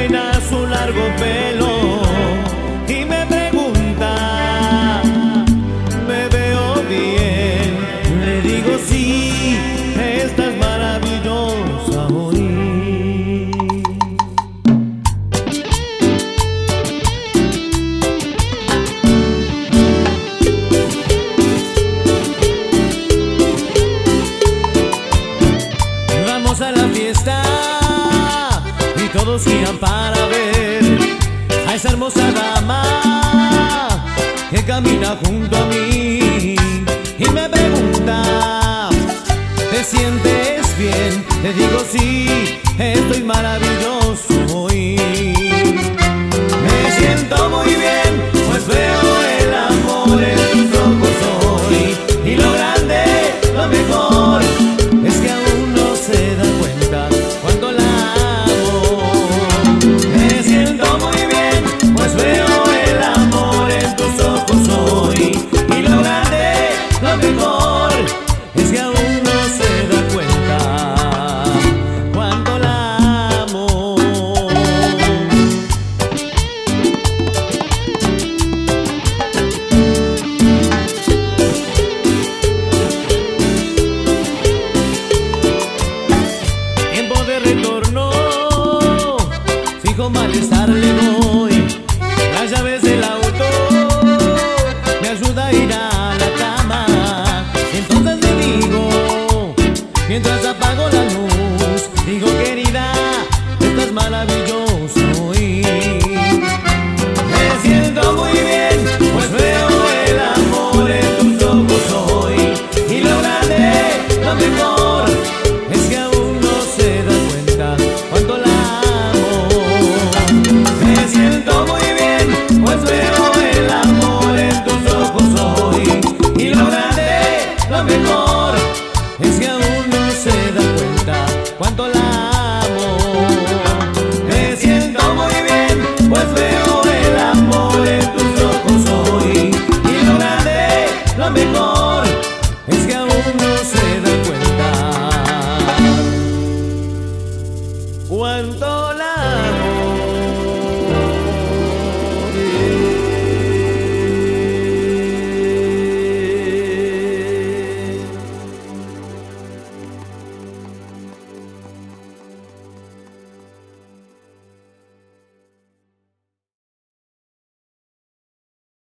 peina su largo pelo y me pregunta, ¿me veo bien? Le digo sí, estás maravillosa hoy. Vamos a la fiesta y todos giran para ver a esa hermosa dama que camina junto a mí y me pregunta, ¿te sientes bien? Le digo sí, estoy maravilloso hoy. Me siento muy bien, pues veo el amor en tus ojos hoy. Y lo grande, lo mejor, es que aún no se da cuenta cuando la amo. Me siento muy bien, pues veo el amor en tus ojos hoy. Y lo grande, lo mejor, es que aún no se da cuenta cuando la amo. Tiempo de retorno, fijo malestar le doy.